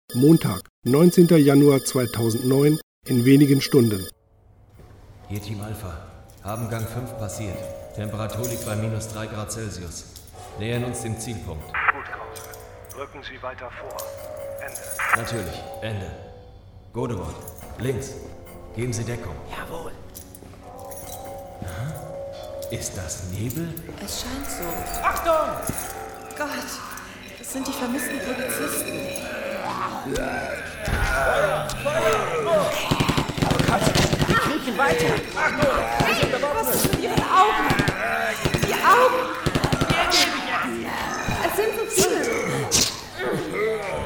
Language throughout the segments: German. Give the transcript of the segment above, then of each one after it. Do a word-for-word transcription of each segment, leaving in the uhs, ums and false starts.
Montag, neunzehnter Januar zweitausendneun, in wenigen Stunden. Hier Team Alpha. Haben Gang fünf passiert. Temperatur liegt bei minus drei Grad Celsius. Nähern uns dem Zielpunkt. Gut, Krause. Rücken Sie weiter vor. Ende. Natürlich. Ende. Godewald. Links. Geben Sie Deckung. Jawohl. Aha. Ist das Nebel? Es scheint so. Achtung! Gott, das sind die vermissten Polizisten. Wir kriechen weiter. Was ist mit Ihren Augen? Die Augen! Es sind so viele.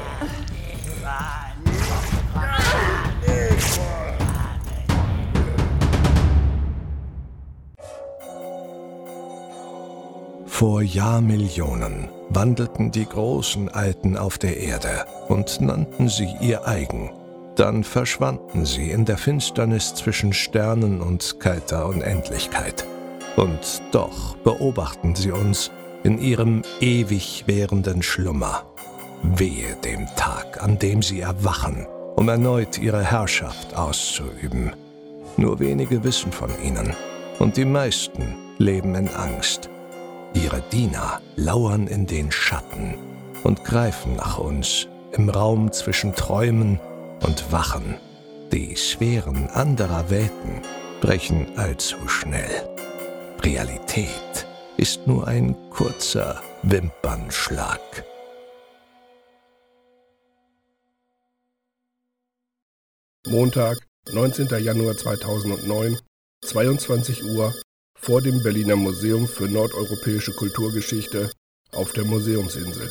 Vor Jahrmillionen wandelten die großen Alten auf der Erde und nannten sie ihr eigen. Dann verschwanden sie in der Finsternis zwischen Sternen und kalter Unendlichkeit. Und doch beobachten sie uns in ihrem ewig währenden Schlummer. Wehe dem Tag, an dem sie erwachen, um erneut ihre Herrschaft auszuüben. Nur wenige wissen von ihnen, und die meisten leben in Angst. Ihre Diener lauern in den Schatten und greifen nach uns im Raum zwischen Träumen und Wachen. Die Sphären anderer Welten brechen allzu schnell. Realität ist nur ein kurzer Wimpernschlag. Montag, neunzehnter Januar zweitausendneun, zweiundzwanzig Uhr, vor dem Berliner Museum für nordeuropäische Kulturgeschichte auf der Museumsinsel.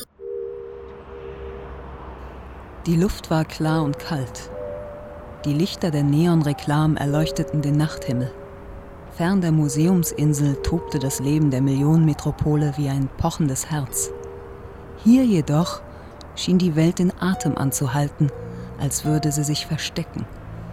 Die Luft war klar und kalt. Die Lichter der Neonreklamen erleuchteten den Nachthimmel. Fern der Museumsinsel tobte das Leben der Millionenmetropole wie ein pochendes Herz. Hier jedoch schien die Welt den Atem anzuhalten, als würde sie sich verstecken.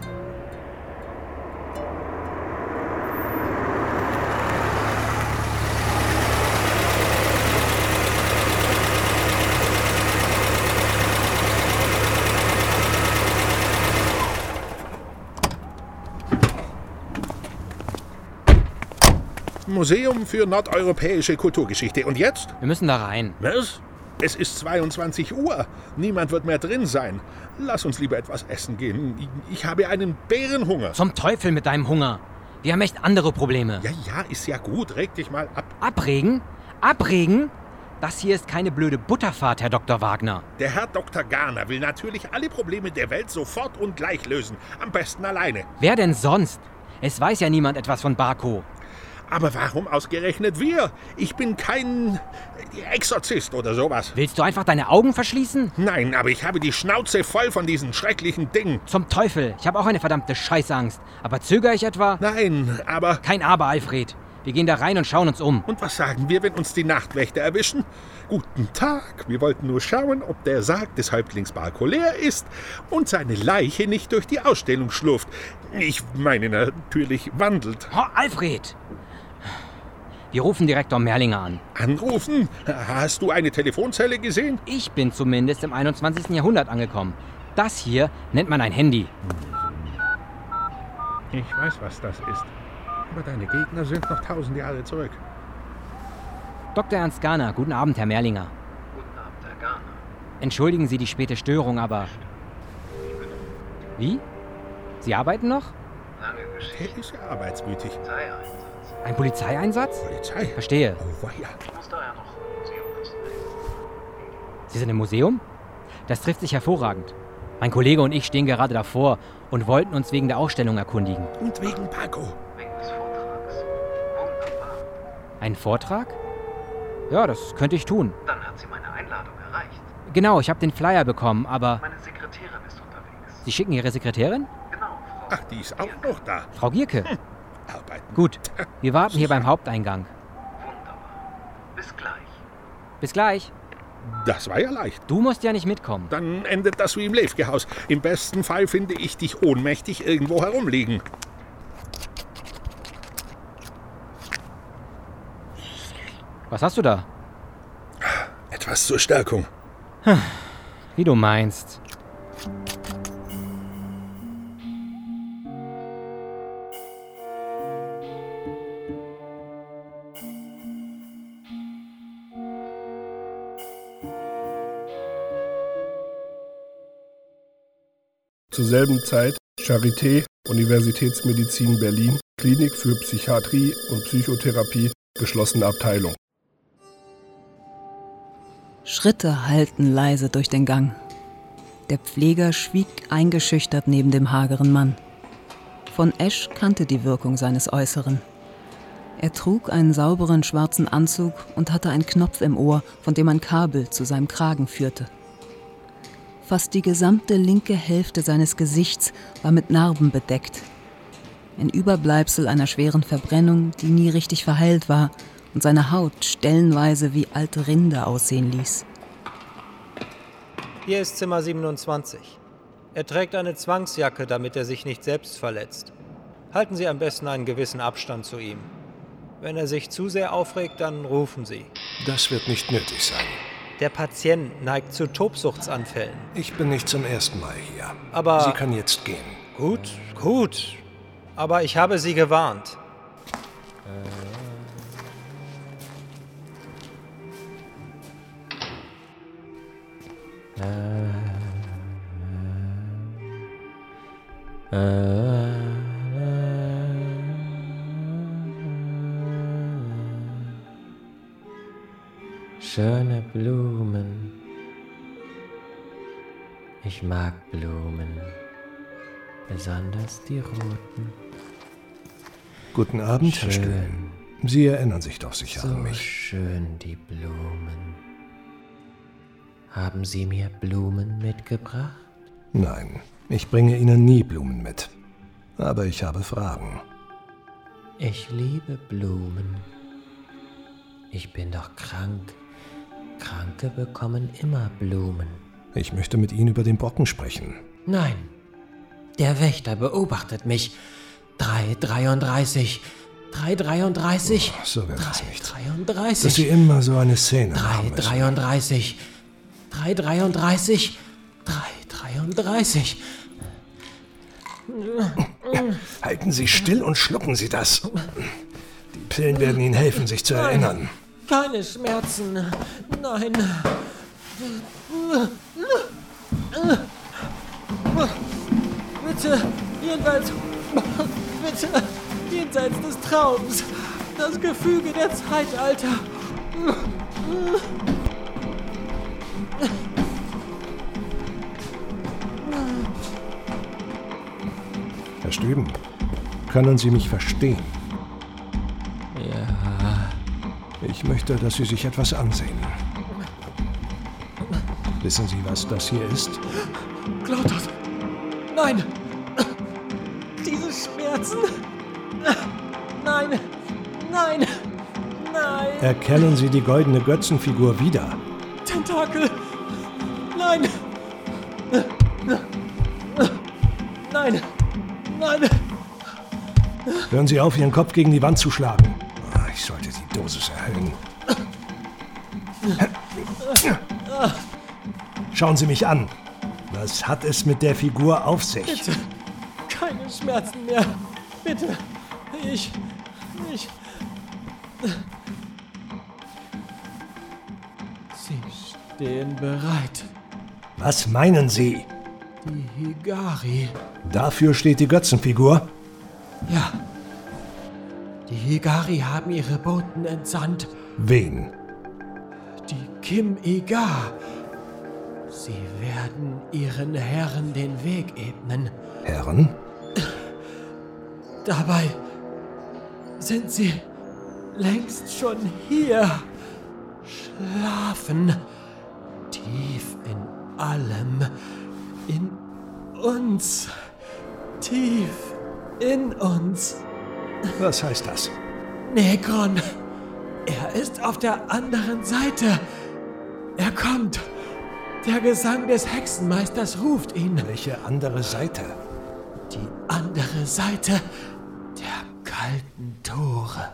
Museum für nordeuropäische Kulturgeschichte. Und jetzt? Wir müssen da rein. Was? Es ist zweiundzwanzig Uhr. Niemand wird mehr drin sein. Lass uns lieber etwas essen gehen. Ich habe einen Bärenhunger. Zum Teufel mit deinem Hunger. Wir haben echt andere Probleme. Ja, ja, ist ja gut. Reg dich mal ab. Abregen? Abregen? Das hier ist keine blöde Butterfahrt, Herr Doktor Wagner. Der Herr Doktor Garner will natürlich alle Probleme der Welt sofort und gleich lösen. Am besten alleine. Wer denn sonst? Es weiß ja niemand etwas von Barco. Aber warum ausgerechnet wir? Ich bin kein Exorzist oder sowas. Willst du einfach deine Augen verschließen? Nein, aber ich habe die Schnauze voll von diesen schrecklichen Dingen. Zum Teufel, ich habe auch eine verdammte Scheißangst. Aber zögere ich etwa? Nein, aber... Kein Aber, Alfred. Wir gehen da rein und schauen uns um. Und was sagen wir, wenn uns die Nachtwächter erwischen? Guten Tag, wir wollten nur schauen, ob der Sarg des Häuptlings Barco leer ist und seine Leiche nicht durch die Ausstellung schlurft. Ich meine natürlich wandelt. Oh, Alfred! Wir rufen Direktor Merlinger an. Anrufen? Hast du eine Telefonzelle gesehen? Ich bin zumindest im einundzwanzigsten Jahrhundert angekommen. Das hier nennt man ein Handy. Ich weiß, was das ist. Aber deine Gegner sind noch tausend Jahre zurück. Doktor Ernst Garner, guten Abend, Herr Merlinger. Guten Abend, Herr Garner. Entschuldigen Sie die späte Störung, aber... Wie? Sie arbeiten noch? Lange Geschichte. Er ist ja arbeitsmütig. Polizeieinsatz. Ein Polizeieinsatz? Polizei? Verstehe. Oh, weia. Ich muss daher noch im Museum wissen. Sie sind im Museum? Das trifft sich hervorragend. Mein Kollege und ich stehen gerade davor und wollten uns wegen der Ausstellung erkundigen. Und wegen Paco. Wegen des Vortrags. Wunderbar. Ein Vortrag? Ja, das könnte ich tun. Dann hat sie meine Einladung erreicht. Genau, ich habe den Flyer bekommen, aber... Meine Sekretärin ist unterwegs. Sie schicken Ihre Sekretärin? Genau, Frau. Ach, die ist auch noch da. Frau Gierke? Hm. Arbeiten. Gut, wir warten hier beim Haupteingang. Wunderbar. Bis gleich. Bis gleich. Das war ja leicht. Du musst ja nicht mitkommen. Dann endet das wie im Lefke-Haus. Im besten Fall finde ich dich ohnmächtig irgendwo herumliegen. Was hast du da? Etwas zur Stärkung. Wie du meinst. Zur selben Zeit Charité, Universitätsmedizin Berlin, Klinik für Psychiatrie und Psychotherapie, geschlossene Abteilung. Schritte hallten leise durch den Gang. Der Pfleger schwieg eingeschüchtert neben dem hageren Mann. Von Esch kannte die Wirkung seines Äußeren. Er trug einen sauberen schwarzen Anzug und hatte einen Knopf im Ohr, von dem ein Kabel zu seinem Kragen führte. Fast die gesamte linke Hälfte seines Gesichts war mit Narben bedeckt. Ein Überbleibsel einer schweren Verbrennung, die nie richtig verheilt war und seine Haut stellenweise wie alte Rinde aussehen ließ. Hier ist Zimmer siebenundzwanzig. Er trägt eine Zwangsjacke, damit er sich nicht selbst verletzt. Halten Sie am besten einen gewissen Abstand zu ihm. Wenn er sich zu sehr aufregt, dann rufen Sie. Das wird nicht nötig sein. Der Patient neigt zu Tobsuchtsanfällen. Ich bin nicht zum ersten Mal hier. Aber... Sie können jetzt gehen. Gut, gut. Aber ich habe Sie gewarnt. Schöne Blumen. Ich mag Blumen. Besonders die roten. Guten Abend, Herr Schön. Stöhn. Sie erinnern sich doch sicher So an mich. schön, die Blumen. Haben Sie mir Blumen mitgebracht? Nein, ich bringe Ihnen nie Blumen mit. Aber ich habe Fragen. Ich liebe Blumen. Ich bin doch krank. Kranke bekommen immer Blumen. Ich möchte mit Ihnen über den Brocken sprechen. Nein, der Wächter beobachtet mich. drei dreiunddreißig. drei dreiunddreißig. Oh, so wird es nicht. drei dreiunddreißig. Dass Sie immer so eine Szene drei machen müssen. dreiunddreißig. drei dreiunddreißig. drei dreiunddreißig. Halten Sie still und schlucken Sie das. Die Pillen werden Ihnen helfen, sich zu erinnern. Keine Schmerzen. Nein. Bitte, jenseits. Bitte, jenseits des Traums. Das Gefüge der Zeitalter. Herr Stüben, können Sie mich verstehen? Ja. Ich möchte, dass Sie sich etwas ansehen. Wissen Sie, was das hier ist? Glautot! Nein! Diese Schmerzen! Nein! Nein! Nein! Erkennen Sie die goldene Götzenfigur wieder? Tentakel! Nein! Nein! Nein! Hören Sie auf, Ihren Kopf gegen die Wand zu schlagen. Ich sollte die Dosis erhöhen. Schauen Sie mich an. Was hat es mit der Figur auf sich? Bitte! Keine Schmerzen mehr! Bitte! Ich... Ich... Sie stehen bereit. Was meinen Sie? Die Higari. Dafür steht die Götzenfigur? Ja. Die Higari haben ihre Boten entsandt. Wen? Die Kim-Igar. Sie werden ihren Herren den Weg ebnen. Herren? Dabei sind sie längst schon hier. Schlafen tief in allem. In uns. Tief in uns. Was heißt das? Negron. Er ist auf der anderen Seite. Er kommt. Der Gesang des Hexenmeisters ruft ihn. Welche andere Seite? Die andere Seite der kalten Tore.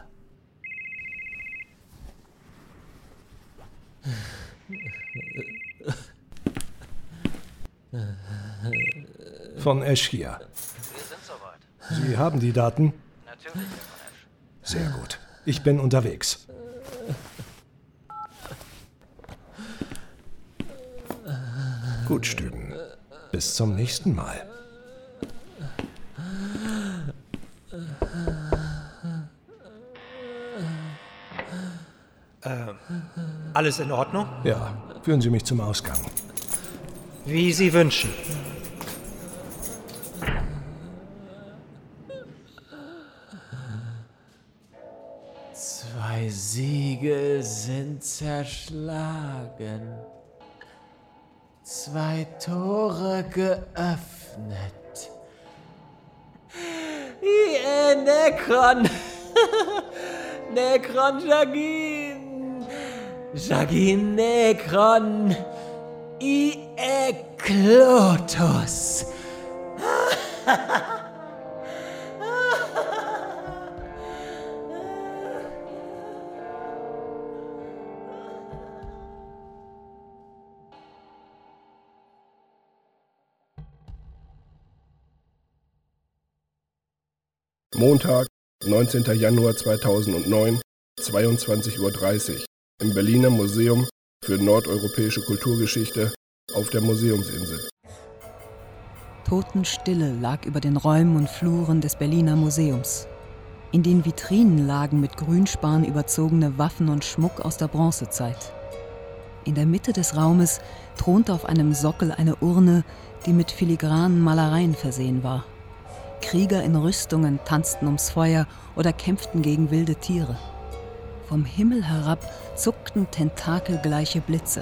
Von Esch hier. Wir sind soweit. Sie haben die Daten? Natürlich, Herr von Esch. Sehr gut. Ich bin unterwegs. Gut, Stüben. Bis zum nächsten Mal. Ähm, alles in Ordnung? Ja, führen Sie mich zum Ausgang. Wie Sie wünschen. Zwei Siegel sind zerschlagen. Zwei Tore geöffnet. Ie Nekron! Nekron Jagin! Jagin Nekron! I Eklotus! Montag, neunzehnter Januar zweitausendneun, zweiundzwanzig Uhr dreißig, im Berliner Museum für nordeuropäische Kulturgeschichte auf der Museumsinsel. Totenstille lag über den Räumen und Fluren des Berliner Museums. In den Vitrinen lagen mit Grünspan überzogene Waffen und Schmuck aus der Bronzezeit. In der Mitte des Raumes thronte auf einem Sockel eine Urne, die mit filigranen Malereien versehen war. Krieger in Rüstungen tanzten ums Feuer oder kämpften gegen wilde Tiere. Vom Himmel herab zuckten tentakelgleiche Blitze.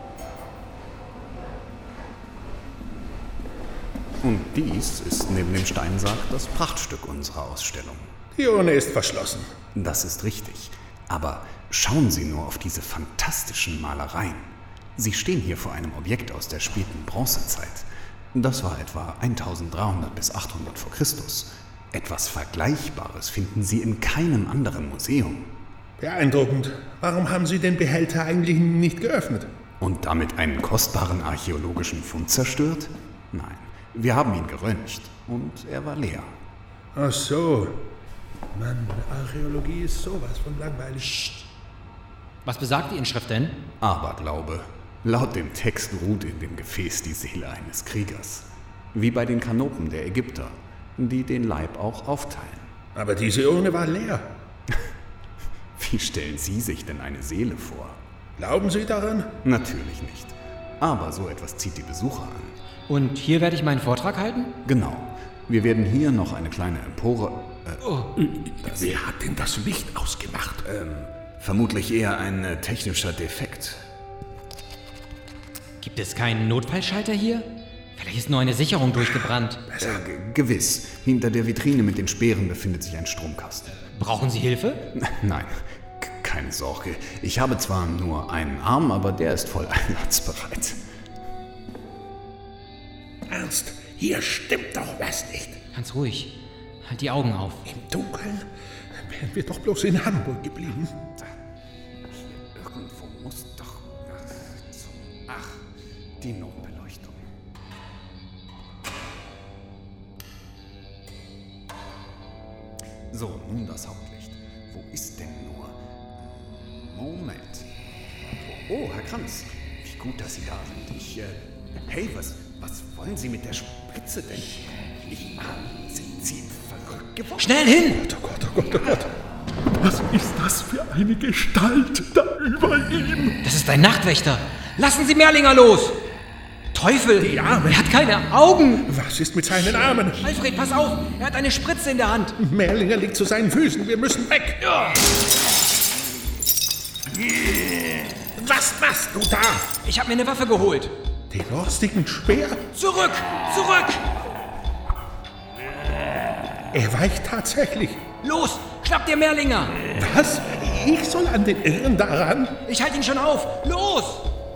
Und dies ist neben dem Steinsarg das Prachtstück unserer Ausstellung. Die Urne ist verschlossen. Das ist richtig. Aber schauen Sie nur auf diese fantastischen Malereien. Sie stehen hier vor einem Objekt aus der späten Bronzezeit. Das war etwa eintausenddreihundert bis achthundert vor Christus. Etwas Vergleichbares finden Sie in keinem anderen Museum. Beeindruckend. Warum haben Sie den Behälter eigentlich nicht geöffnet? Und damit einen kostbaren archäologischen Fund zerstört? Nein, wir haben ihn geröntgt und er war leer. Ach so. Mann, Archäologie ist sowas von langweilig. Was besagt die Inschrift denn? Aberglaube. Laut dem Text ruht in dem Gefäß die Seele eines Kriegers. Wie bei den Kanopen der Ägypter, die den Leib auch aufteilen. Aber diese Urne war leer. Wie stellen Sie sich denn eine Seele vor? Glauben Sie daran? Natürlich nicht. Aber so etwas zieht die Besucher an. Und hier werde ich meinen Vortrag halten? Genau. Wir werden hier noch eine kleine Empore... Äh, oh. Wer hat denn das Licht ausgemacht? Ähm, vermutlich eher ein äh, technischer Defekt. Gibt es keinen Notfallschalter hier? Vielleicht ist nur eine Sicherung durchgebrannt. Äh, g- gewiss. Hinter der Vitrine mit den Speeren befindet sich ein Stromkasten. Brauchen Sie Hilfe? Nein, k- keine Sorge. Ich habe zwar nur einen Arm, aber der ist voll einsatzbereit. Ernst, hier stimmt doch was nicht. Ganz ruhig. Halt die Augen auf. Im Dunkeln wären wir doch bloß in Hamburg geblieben. Hier irgendwo muss doch... Ach, die Notbeleuchtung. So, nun das Hauptlicht. Wo ist denn nur... Moment. Oh, Herr Kranz. Wie gut, dass Sie da sind. Ich, äh... Hey, was, was wollen Sie mit der Spritze denn? Ich ahne, sind Sie verrückt geworden? Schnell hin! Oh Gott, oh Gott, oh Gott. Was ist das für eine Gestalt da über ihm? Das ist ein Nachtwächter. Lassen Sie Merlinger los! Teufel! Die Arme! Er hat keine Augen! Was ist mit seinen Armen? Alfred, pass auf! Er hat eine Spritze in der Hand! Merlinger liegt zu seinen Füßen. Wir müssen weg! Ja. Was machst du da? Ich habe mir eine Waffe geholt. Den rostigen Speer? Zurück! Zurück! Er weicht tatsächlich. Los! Schnapp dir Merlinger! Was? Ich soll an den Irren daran? Ich halte ihn schon auf! Los!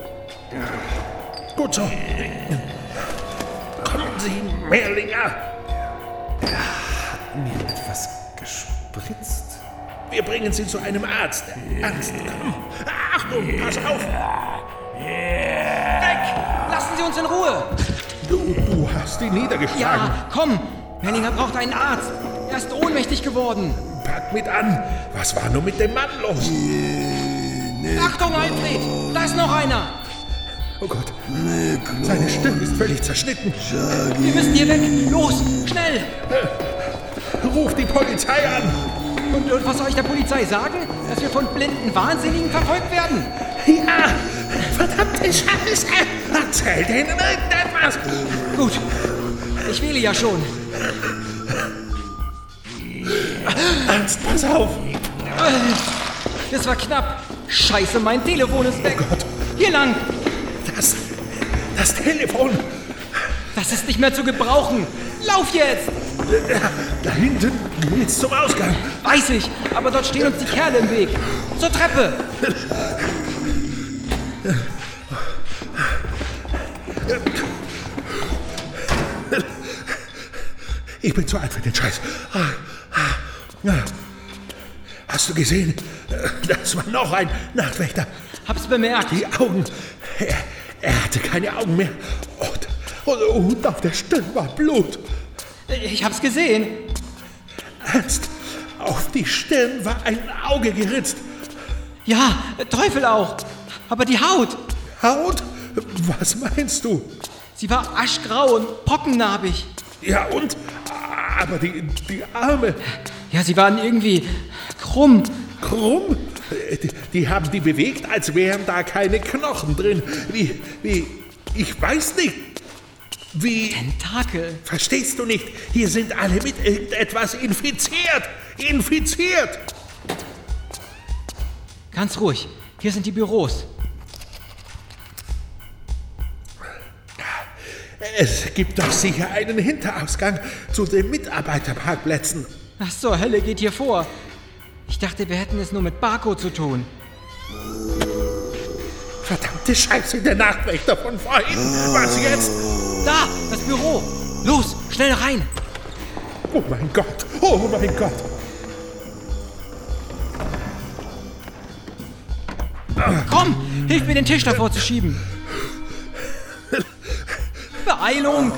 Gut so. Kommen Sie, Merlinger! Er hat mir etwas gespritzt. Wir bringen Sie zu einem Arzt. Ernst, komm. Achtung, pass auf! Weg! Lassen Sie uns in Ruhe! Du, du Du hast ihn niedergeschlagen. Ja, komm! Merlinger braucht einen Arzt. Er ist ohnmächtig geworden. Pack mit an. Was war nur mit dem Mann los? Achtung, Alfred! Da ist noch einer! Oh Gott, seine Stimme ist völlig zerschnitten. Wir müssen hier weg. Los, schnell! Ruf die Polizei an. Und, und was soll ich der Polizei sagen? Dass wir von blinden Wahnsinnigen verfolgt werden? Ja, verdammte Scheiße! Erzähl denen irgendetwas! Gut, ich wähle ja schon. Ernst, pass auf! Das war knapp. Scheiße, mein Telefon ist weg. Oh Gott. Hier lang. Das, das Telefon. Das ist nicht mehr zu gebrauchen. Lauf jetzt! Da, da hinten geht's zum Ausgang. Weiß ich, aber dort stehen uns die Kerle im Weg. Zur Treppe. Ich bin zu alt für den Scheiß. Hast du gesehen? Das war noch ein Nachtwächter. Hab's bemerkt. Die Augen. Er, er hatte keine Augen mehr. Und, und, und auf der Stirn war Blut. Ich hab's gesehen. Ernst, auf die Stirn war ein Auge geritzt. Ja, Teufel auch. Aber die Haut. Haut? Was meinst du? Sie war aschgrau und pockennarbig. Ja, und? Aber die, die Arme. Ja, sie waren irgendwie krumm. Krumm? Die, die haben die bewegt, als wären da keine Knochen drin. Wie, wie, ich weiß nicht. Wie... Tentakel. Verstehst du nicht? Hier sind alle mit irgendetwas infiziert. Infiziert. Ganz ruhig. Hier sind die Büros. Es gibt doch sicher einen Hinterausgang zu den Mitarbeiterparkplätzen. Was zur Hölle geht hier vor? Ich dachte, wir hätten es nur mit Barco zu tun. Verdammte Scheiße, der Nachtwächter von vorhin. Was jetzt? Da, das Büro. Los, schnell rein. Oh mein Gott, oh mein Gott. Komm, hilf mir, den Tisch davor zu schieben. Beeilung!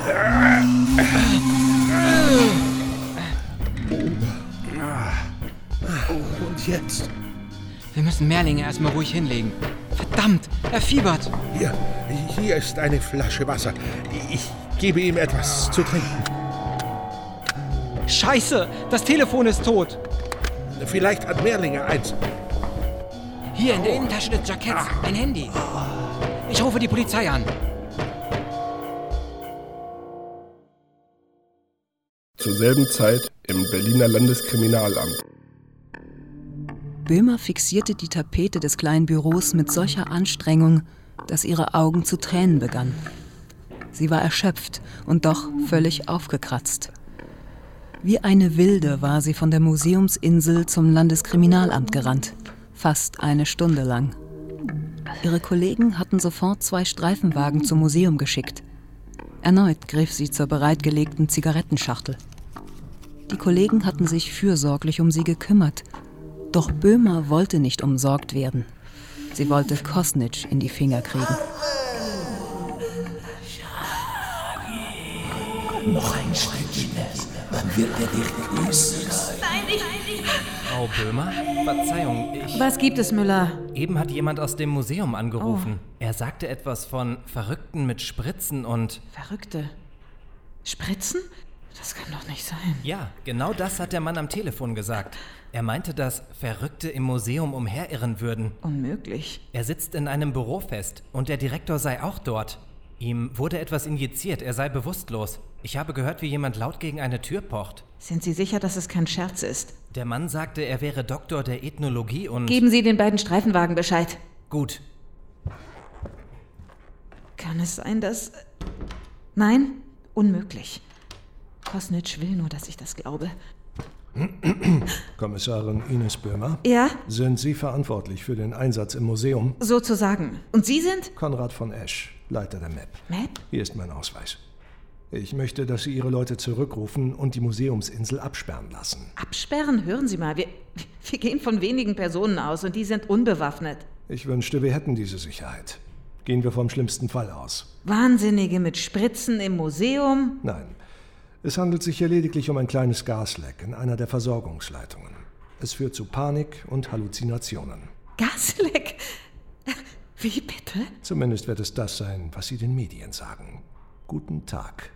Und jetzt? Wir müssen Merlinger erstmal ruhig hinlegen. Verdammt, er fiebert. Hier, hier ist eine Flasche Wasser. Ich gebe ihm etwas zu trinken. Scheiße, das Telefon ist tot. Vielleicht hat Merlinger eins. Hier in der Innentasche des Jacketts, ein Handy. Ich rufe die Polizei an. Zur selben Zeit im Berliner Landeskriminalamt. Böhmer fixierte die Tapete des kleinen Büros mit solcher Anstrengung, dass ihre Augen zu Tränen begannen. Sie war erschöpft und doch völlig aufgekratzt. Wie eine Wilde war sie von der Museumsinsel zum Landeskriminalamt gerannt, fast eine Stunde lang. Ihre Kollegen hatten sofort zwei Streifenwagen zum Museum geschickt. Erneut griff sie zur bereitgelegten Zigarettenschachtel. Die Kollegen hatten sich fürsorglich um sie gekümmert. Doch Böhmer wollte nicht umsorgt werden. Sie wollte Kosnitsch in die Finger kriegen. Noch ein Stückchen, dann wird er dich grüßen. Nein, ich... Frau Böhmer? Verzeihung, ich... Was gibt es, Müller? Eben hat jemand aus dem Museum angerufen. Oh. Er sagte etwas von Verrückten mit Spritzen und... Verrückte? Spritzen? Das kann doch nicht sein. Ja, genau das hat der Mann am Telefon gesagt. Er meinte, dass Verrückte im Museum umherirren würden. Unmöglich. Er sitzt in einem Büro fest und der Direktor sei auch dort. Ihm wurde etwas injiziert, er sei bewusstlos. Ich habe gehört, wie jemand laut gegen eine Tür pocht. Sind Sie sicher, dass es kein Scherz ist? Der Mann sagte, er wäre Doktor der Ethnologie und... Geben Sie den beiden Streifenwagen Bescheid. Gut. Kann es sein, dass... Nein, unmöglich. Kosnitsch will nur, dass ich das glaube. Kommissarin Ines Böhmer? Ja? Sind Sie verantwortlich für den Einsatz im Museum? Sozusagen. Und Sie sind? Konrad von Esch, Leiter der M E P. M E P? Hier ist mein Ausweis. Ich möchte, dass Sie Ihre Leute zurückrufen und die Museumsinsel absperren lassen. Absperren? Hören Sie mal, wir, wir gehen von wenigen Personen aus und die sind unbewaffnet. Ich wünschte, wir hätten diese Sicherheit. Gehen wir vom schlimmsten Fall aus. Wahnsinnige mit Spritzen im Museum? Nein, es handelt sich hier lediglich um ein kleines Gasleck in einer der Versorgungsleitungen. Es führt zu Panik und Halluzinationen. Gasleck? Wie bitte? Zumindest wird es das sein, was Sie den Medien sagen. Guten Tag.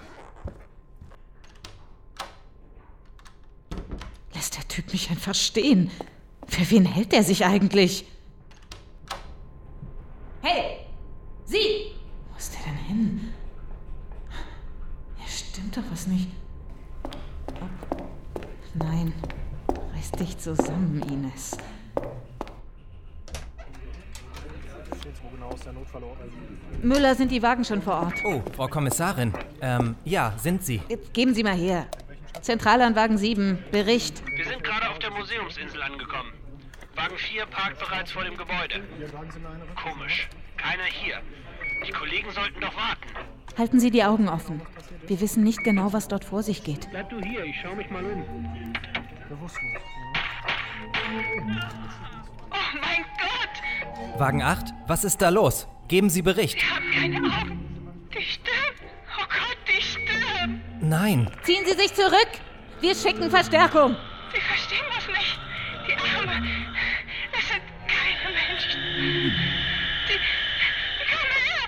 Lässt der Typ mich einfach stehen? Für wen hält er sich eigentlich? Hey! Sie! Wo ist der denn hin? Hier stimmt doch was nicht. Oh. Nein. Reiß dich zusammen, Ines. Müller, sind die Wagen schon vor Ort? Oh, Frau Kommissarin. Ähm, ja, sind sie. Jetzt geben Sie mal her. Zentrale an Wagen sieben. Bericht. Wir sind gerade auf der Museumsinsel angekommen. Wagen vier parkt bereits vor dem Gebäude. Komisch. Keiner hier. Die Kollegen sollten doch warten. Halten Sie die Augen offen. Wir wissen nicht genau, was dort vor sich geht. Bleib du hier, ich schau mich mal um. Oh mein Gott! Wagen acht, was ist da los? Geben Sie Bericht. Sie haben keine Augen. Die stirbt. Oh Gott, die stirbt. Nein. Ziehen Sie sich zurück. Wir schicken Verstärkung. Sie verstehen das nicht. Die Arme. Es sind keine Menschen. Die... die kommen her.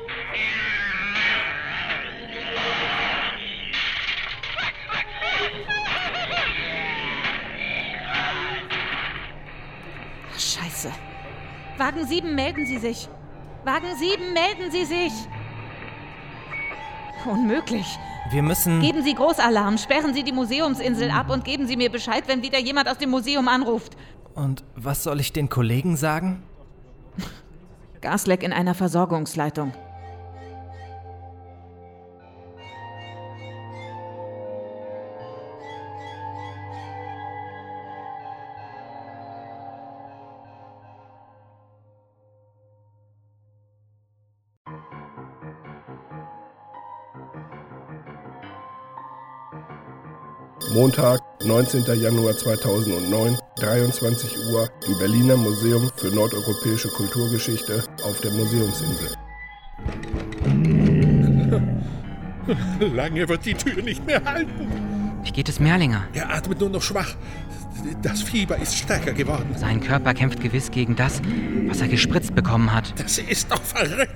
Scheiße. Wagen sieben, melden Sie sich. Wagen sieben, melden Sie sich. Unmöglich. Wir müssen... Geben Sie Großalarm, sperren Sie die Museumsinsel ab und geben Sie mir Bescheid, wenn wieder jemand aus dem Museum anruft. Und was soll ich den Kollegen sagen? Gasleck in einer Versorgungsleitung. Montag, neunzehnter Januar zweitausendneun, dreiundzwanzig Uhr im Berliner Museum für nordeuropäische Kulturgeschichte auf der Museumsinsel. Lange wird die Tür nicht mehr halten. Wie geht es Merlinger? Er atmet nur noch schwach. Das Fieber ist stärker geworden. Sein Körper kämpft gewiss gegen das, was er gespritzt bekommen hat. Das ist doch verrückt.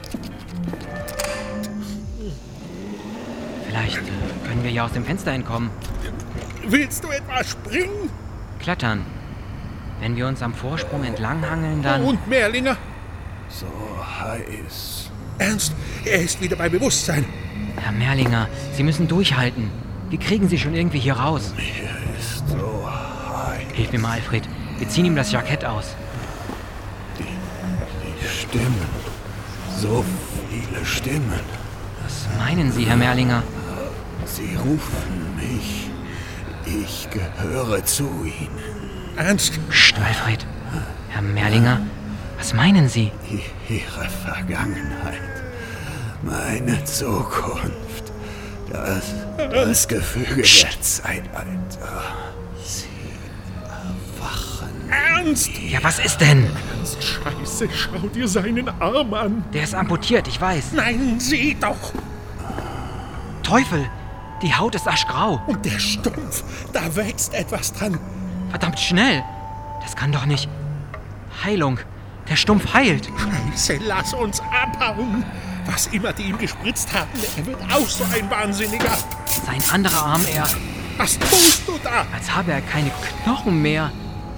Vielleicht können wir ja aus dem Fenster entkommen. Willst du etwa springen? Klettern. Wenn wir uns am Vorsprung entlanghangeln, dann... Und Merlinger? So heiß. Ernst, er ist wieder bei Bewusstsein. Herr Merlinger, Sie müssen durchhalten. Wir kriegen Sie schon irgendwie hier raus. Mir ist so heiß. Hilf mir mal, Alfred. Wir ziehen ihm das Jackett aus. Die, die Stimmen. So viele Stimmen. Was meinen Sie, Herr Merlinger? Sie rufen mich. Ich gehöre zu Ihnen. Ernst? Psst, Alfred. Herr Merlinger, was meinen Sie? Ihre Vergangenheit. Meine Zukunft. Das, das Gefüge der Zeitalter. Sie erwachen. Ernst? Ja, was ist denn? Ernst, Scheiße, schau dir seinen Arm an. Der ist amputiert, ich weiß. Nein, sieh doch. Teufel, die Haut ist aschgrau. Und der Stumpf, da wächst etwas dran. Verdammt schnell. Das kann doch nicht... Heilung. Der Stumpf heilt. Scheiße, lass uns abhauen. Was immer die ihm gespritzt haben, er wird auch so ein Wahnsinniger. Sein anderer Arm, er... Was tust du da? Als habe er keine Knochen mehr.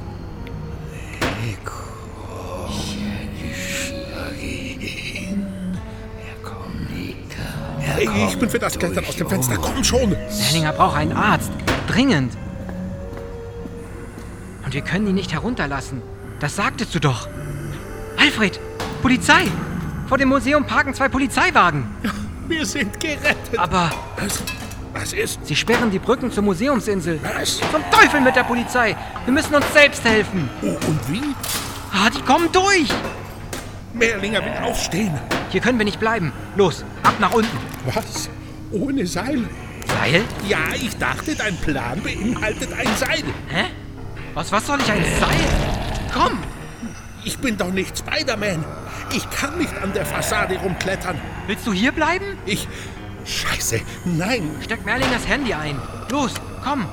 Ich bin für das Klettern aus dem Fenster. Komm schon. Merlinger braucht einen Arzt. Dringend. Und wir können ihn nicht herunterlassen. Das sagtest du doch. Alfred, Polizei! Vor dem Museum parken zwei Polizeiwagen. Wir sind gerettet. Aber... Was? Was ist? Sie sperren die Brücken zur Museumsinsel. Was? Zum Teufel mit der Polizei. Wir müssen uns selbst helfen. Oh, und wie? Ah, die kommen durch. Merlinger will aufstehen. Hier können wir nicht bleiben. Los, ab nach unten. Was? Ohne Seil? Seil? Ja, ich dachte, dein Plan beinhaltet ein Seil. Hä? Was, was soll ich, ein Seil? Komm! Ich bin doch nicht Spider-Man. Ich kann nicht an der Fassade rumklettern. Willst du hier bleiben? Ich... Scheiße, nein. Steck Merlingers Handy ein. Los, komm.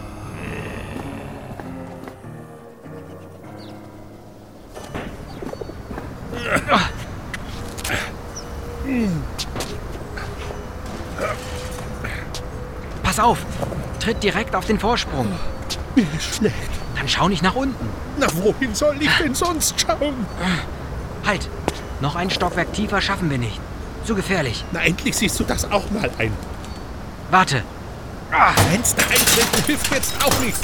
Pass auf, tritt direkt auf den Vorsprung. Mir ist schlecht. Dann schau nicht nach unten. Na, wohin soll ich denn sonst schauen? Halt, noch ein Stockwerk tiefer schaffen wir nicht. Zu gefährlich. Na, endlich siehst du das auch mal ein. Warte. Ah, Fenster eintreten hilft jetzt auch nicht.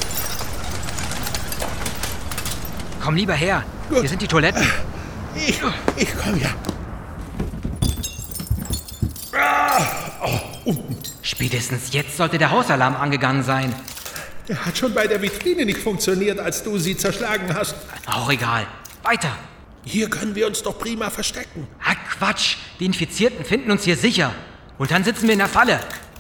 Komm lieber her. Gut. Hier sind die Toiletten. Ich, ich komm ja. Ah, oh, unten. Spätestens jetzt sollte der Hausalarm angegangen sein. Der hat schon bei der Vitrine nicht funktioniert, als du sie zerschlagen hast. Auch egal. Weiter. Hier können wir uns doch prima verstecken. Ah, Quatsch. Die Infizierten finden uns hier sicher. Und dann sitzen wir in der Falle.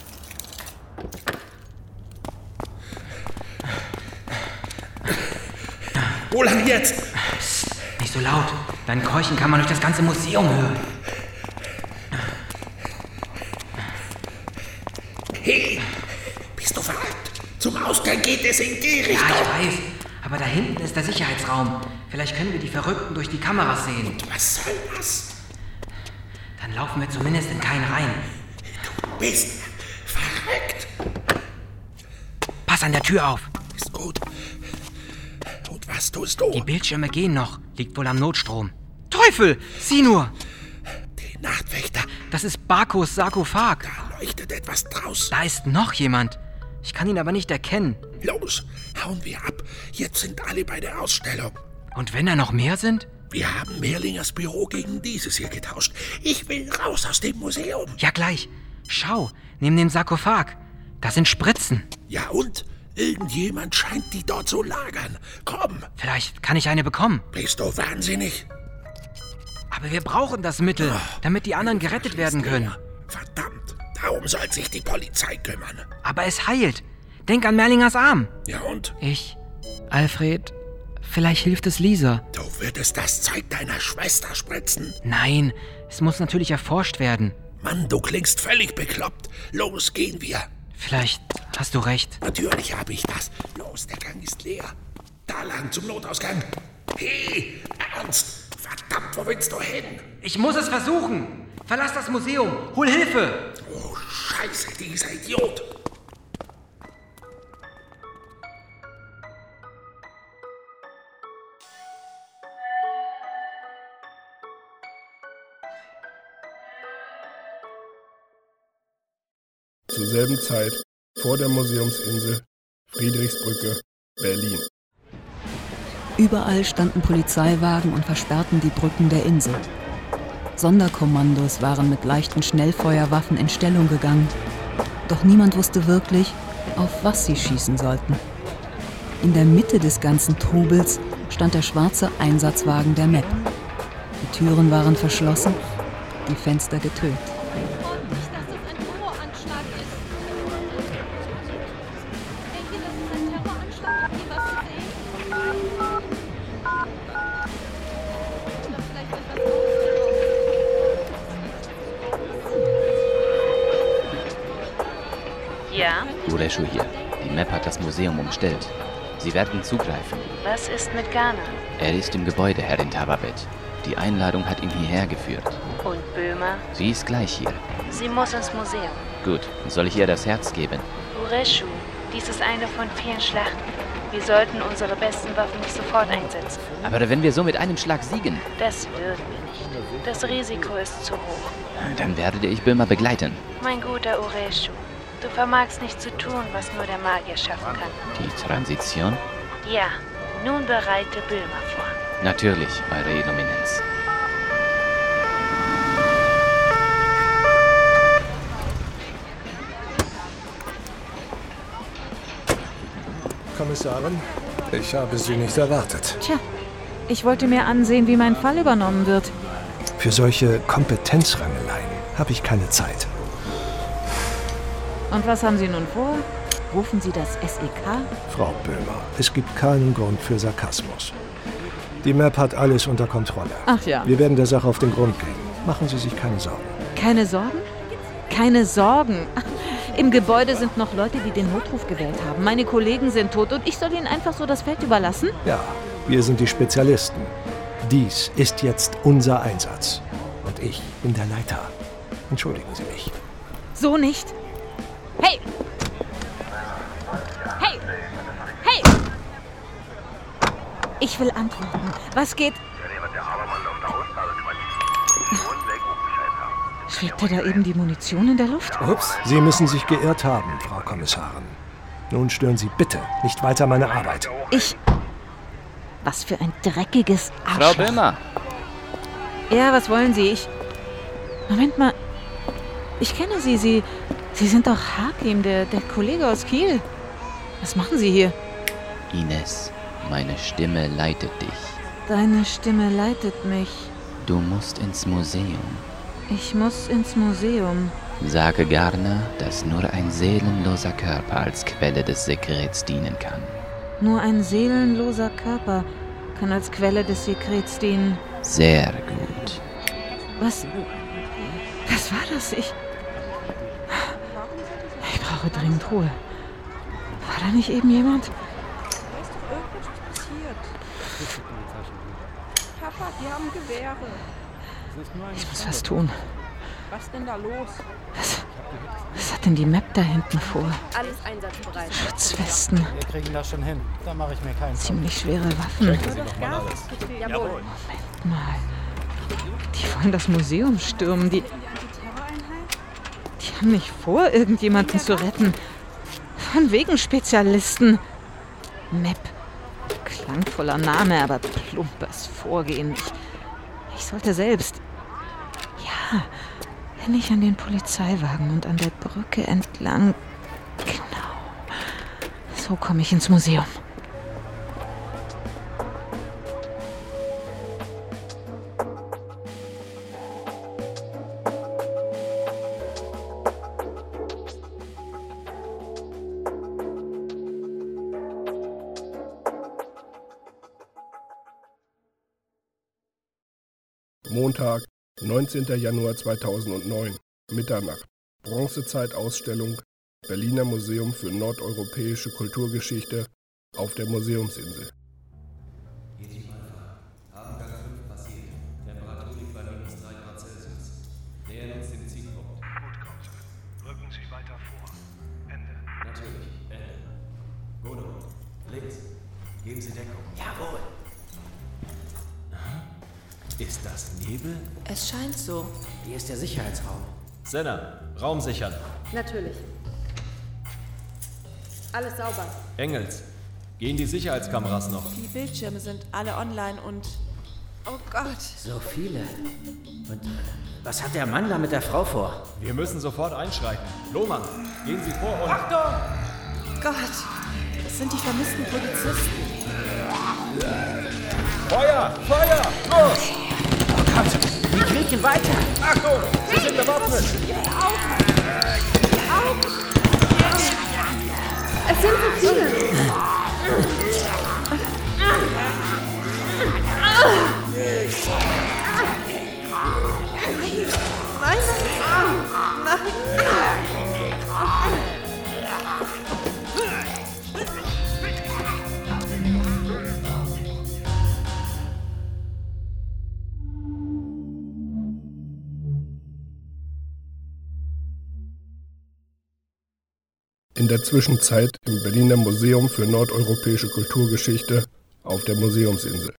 Wo lang jetzt? Psst, nicht so laut. Dein Keuchen kann man durch das ganze Museum hören. Hey, bist du verrückt? Zum Ausgang geht es in die Richtung. Ja, ich weiß. Aber da hinten ist der Sicherheitsraum. Vielleicht können wir die Verrückten durch die Kameras sehen. Und was soll das? Dann laufen wir zumindest in keinen rein. Du bist verrückt. Pass an der Tür auf. Ist gut. Und was tust du? Die Bildschirme gehen noch. Liegt wohl am Notstrom. Teufel! Sieh nur! Die Nachtwächter. Das ist Bakos Sarkophag. Da leuchtet etwas draus. Da ist noch jemand. Ich kann ihn aber nicht erkennen. Los, hauen wir ab. Jetzt sind alle bei der Ausstellung. Und wenn da noch mehr sind? Wir haben Merlingers Büro gegen dieses hier getauscht. Ich will raus aus dem Museum. Ja, gleich. Schau, neben dem Sarkophag. Da sind Spritzen. Ja und? Irgendjemand scheint die dort zu lagern. Komm. Vielleicht kann ich eine bekommen. Bist du wahnsinnig? Aber wir brauchen das Mittel, oh, damit die anderen gerettet werden können. Verdammt, darum soll sich die Polizei kümmern. Aber es heilt. Denk an Merlingers Arm. Ja und? Ich, Alfred, vielleicht hilft es Lisa. Du würdest das Zeug deiner Schwester spritzen? Nein, es muss natürlich erforscht werden. Mann, du klingst völlig bekloppt. Los, gehen wir. Vielleicht hast du recht. Natürlich habe ich das. Los, der Gang ist leer. Da lang zum Notausgang. Hey, Ernst! Verdammt, wo willst du hin? Ich muss es versuchen. Verlass das Museum. Hol Hilfe. Oh, Scheiße, dieser Idiot. Zur selben Zeit vor der Museumsinsel, Friedrichsbrücke, Berlin. Überall standen Polizeiwagen und versperrten die Brücken der Insel. Sonderkommandos waren mit leichten Schnellfeuerwaffen in Stellung gegangen. Doch niemand wusste wirklich, auf was sie schießen sollten. In der Mitte des ganzen Trubels stand der schwarze Einsatzwagen der M E P. Die Türen waren verschlossen, die Fenster getönt. Ja? Ureshu hier. Die M E P hat das Museum umstellt. Sie werden zugreifen. Was ist mit Ghana? Er ist im Gebäude, Herrin Tababet. Die Einladung hat ihn hierher geführt. Und Böhmer? Sie ist gleich hier. Sie muss ins Museum. Gut, soll ich ihr das Herz geben? Ureshu, dies ist eine von vielen Schlachten. Wir sollten unsere besten Waffen nicht sofort einsetzen. Aber wenn wir so mit einem Schlag siegen? Das würden wir nicht. Das Risiko ist zu hoch. Dann werde ich Böhmer begleiten. Mein guter Ureshu, du vermagst nicht zu tun, was nur der Magier schaffen kann. Die Transition? Ja, nun bereite Böhmer vor. Natürlich, Eure Eminenz. Kommissarin, ich habe Sie nicht erwartet. Tja, ich wollte mir ansehen, wie mein Fall übernommen wird. Für solche Kompetenzrangeleien habe ich keine Zeit. Und was haben Sie nun vor? Rufen Sie das S E K? Frau Böhmer, es gibt keinen Grund für Sarkasmus. Die Map hat alles unter Kontrolle. Ach ja. Wir werden der Sache auf den Grund gehen. Machen Sie sich keine Sorgen. Keine Sorgen? Keine Sorgen. Im Gebäude sind noch Leute, die den Notruf gewählt haben. Meine Kollegen sind tot und ich soll ihnen einfach so das Feld überlassen? Ja, wir sind die Spezialisten. Dies ist jetzt unser Einsatz. Und ich bin der Leiter. Entschuldigen Sie mich. So nicht. Hey! Hey! Hey! Ich will antworten. Was geht? Schwebte da eben die Munition in der Luft? Ups. Sie müssen sich geirrt haben, Frau Kommissarin. Nun stören Sie bitte nicht weiter meine Arbeit. Ich... Was für ein dreckiges Arschloch. Frau Böhmer. Ja, was wollen Sie? Ich... Moment mal. Ich kenne Sie. Sie... Sie sind doch Hakim, der, der Kollege aus Kiel. Was machen Sie hier? Ines, meine Stimme leitet dich. Deine Stimme leitet mich. Du musst ins Museum. Ich muss ins Museum. Sage Garner, dass nur ein seelenloser Körper als Quelle des Sekrets dienen kann. Nur ein seelenloser Körper kann als Quelle des Sekrets dienen. Sehr gut. Was? Was war das? Ich... Ich brauche dringend Ruhe. War da nicht eben jemand? Ist doch irgendwas passiert. Papa, die haben Gewehre. Ich muss was tun. Was denn da los? Was, was hat denn die Map da hinten vor? Alles einsatzbereit. Schutzwesten. Wir kriegen das schon hin. Da mache ich mir keinen Kopf. Ziemlich schwere Waffen. Checken Sie doch mal alles. Jawohl. Moment mal. Die wollen das Museum stürmen. Die, die haben nicht vor, irgendjemanden zu retten. Von wegen Spezialisten. Map. Klangvoller Name, aber plumpes Vorgehen. Ich, ich sollte selbst... Ja, wenn ich an den Polizeiwagen und an der Brücke entlang... Genau. So komme ich ins Museum. Montag, neunzehnter Januar zweitausendneun, Mitternacht. Bronzezeitausstellung, Berliner Museum für nordeuropäische Kulturgeschichte auf der Museumsinsel. Habengang fünf passiert. Temperatur liegt bei minus drei Grad Celsius. Nähern uns dem Zielpunkt. Gut, Krause. Rücken Sie weiter vor. Ende. Natürlich. Ende. Godo. Links. Geben Sie Deckung. Jawohl. Ist das Nebel? Es scheint so. Hier ist der Sicherheitsraum. Senna, Raum sichern. Natürlich. Alles sauber. Engels, gehen die Sicherheitskameras noch? Die Bildschirme sind alle online und... Oh Gott. So viele. Und was hat der Mann da mit der Frau vor? Wir müssen sofort einschreiten. Lohmann, gehen Sie vor und... Achtung! Gott, das sind die vermissten Polizisten. Feuer! Feuer! Los! Oh Gott, wir kriegen weiter! Achtung! Sie sind bewaffnet! Es sind so viele! Nein, nein, nein! In der Zwischenzeit im Berliner Museum für nordeuropäische Kulturgeschichte auf der Museumsinsel.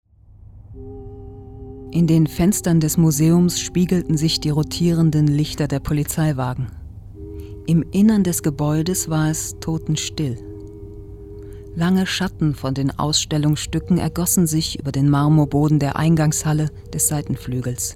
In den Fenstern des Museums spiegelten sich die rotierenden Lichter der Polizeiwagen. Im Innern des Gebäudes war es totenstill. Lange Schatten von den Ausstellungsstücken ergossen sich über den Marmorboden der Eingangshalle des Seitenflügels.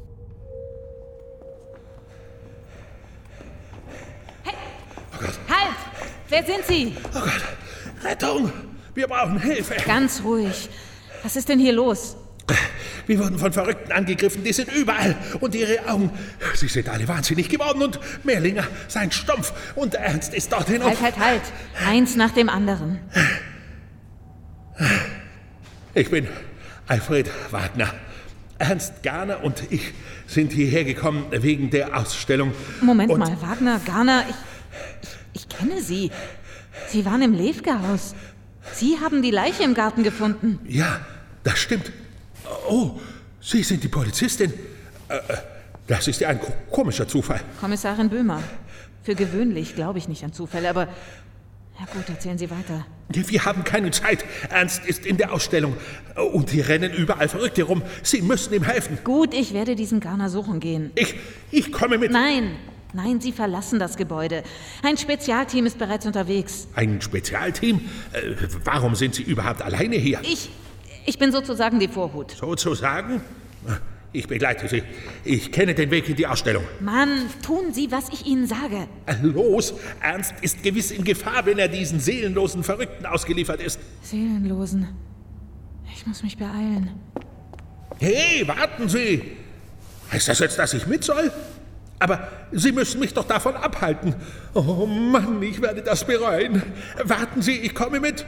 Halt! Wer sind Sie? Oh Gott, Rettung! Wir brauchen Hilfe! Ganz ruhig. Was ist denn hier los? Wir wurden von Verrückten angegriffen, die sind überall. Und ihre Augen, sie sind alle wahnsinnig geworden. Und Mehrlinger, sein Stumpf und Ernst ist dorthin. Halt, halt, halt. Eins nach dem anderen. Ich bin Alfred Wagner. Ernst Garner und ich sind hierher gekommen wegen der Ausstellung. Moment und mal, Wagner, Garner, ich, ich, ich kenne Sie. Sie waren im Lefke-Haus. Sie haben die Leiche im Garten gefunden. Ja, das stimmt. Oh, Sie sind die Polizistin. Das ist ja ein komischer Zufall. Kommissarin Böhmer. Für gewöhnlich glaube ich nicht an Zufälle, aber... Ja gut, erzählen Sie weiter. Wir haben keine Zeit. Ernst ist in der Ausstellung. Und die rennen überall verrückt herum. Sie müssen ihm helfen. Gut, ich werde diesen Garner suchen gehen. Ich, ich komme mit. Nein, nein, Sie verlassen das Gebäude. Ein Spezialteam ist bereits unterwegs. Ein Spezialteam? Äh, warum sind Sie überhaupt alleine hier? Ich, ich bin sozusagen die Vorhut. Sozusagen? Ich begleite Sie. Ich kenne den Weg in die Ausstellung. Mann, tun Sie, was ich Ihnen sage. Los, Ernst ist gewiss in Gefahr, wenn er diesen seelenlosen Verrückten ausgeliefert ist. Seelenlosen? Ich muss mich beeilen. Hey, warten Sie! Heißt das jetzt, dass ich mit soll? Aber Sie müssen mich doch davon abhalten. Oh Mann, ich werde das bereuen. Warten Sie, ich komme mit.